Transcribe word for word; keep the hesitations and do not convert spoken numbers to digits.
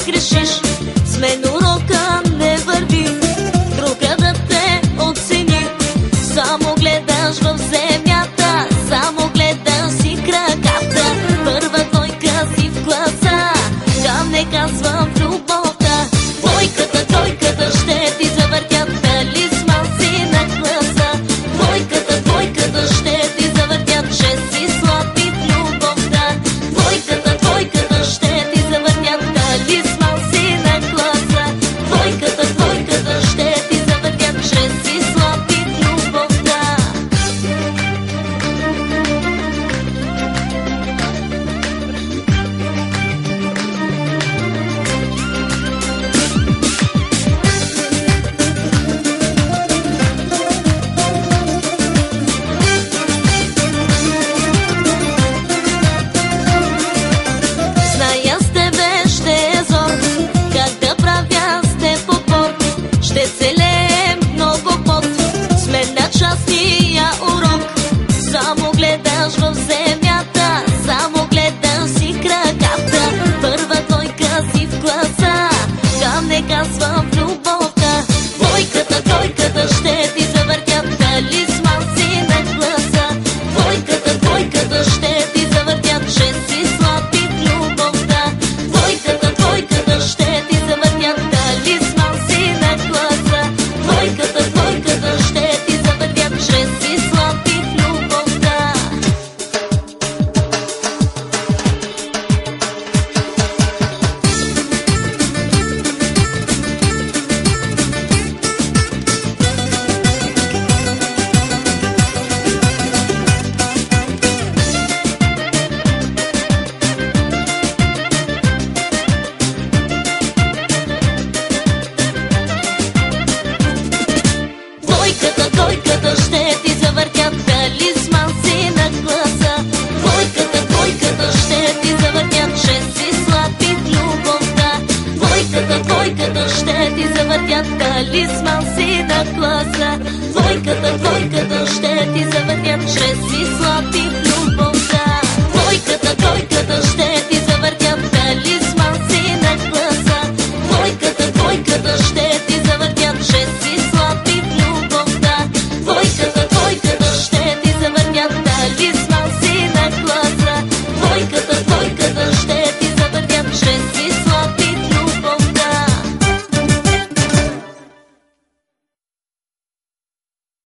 грешиш. С мен урока не върви, друга да те оцени. Само гледаш в земята, само гледаш си краката. Първа двойка си в класа, там не казвам в любовта. Двойката, двойката ще ти завъртят, талисман си на класа. Двойката, двойката ще ти завъртят, че си слаб и в любовта. Двойката, двойката ще ти завъртят, талисман си на класа. Двойката, двойката ще ти завъртят, че си слаб и в любовта. Зная с тебе ще е зор, как да правя с теб подбор. Ще целеем много пот, сме на частния урок. Само гледаш в земята, само гледаш си краката. Първа двойка си в класа, там не казвам в любовта. Двойката, двойката ще ти завъртят, талисман си на класа. Двойката, двойката ще ти завъртят, че си слаб и в любовта. Двойката, двойката ще ти завъртят, талисман си на класа. Двойката, двойката ще ти завъртят, че си слаб и в любовта. Двойката, двойката ще ти завъртят, талисман си на класа. Двойката, двойката ще ти завъртят, че си слаб и в любовта. Двойката, двойката ще ти завъртят, талисман си на класа. Двойката, двойката ще ти завъртят, че си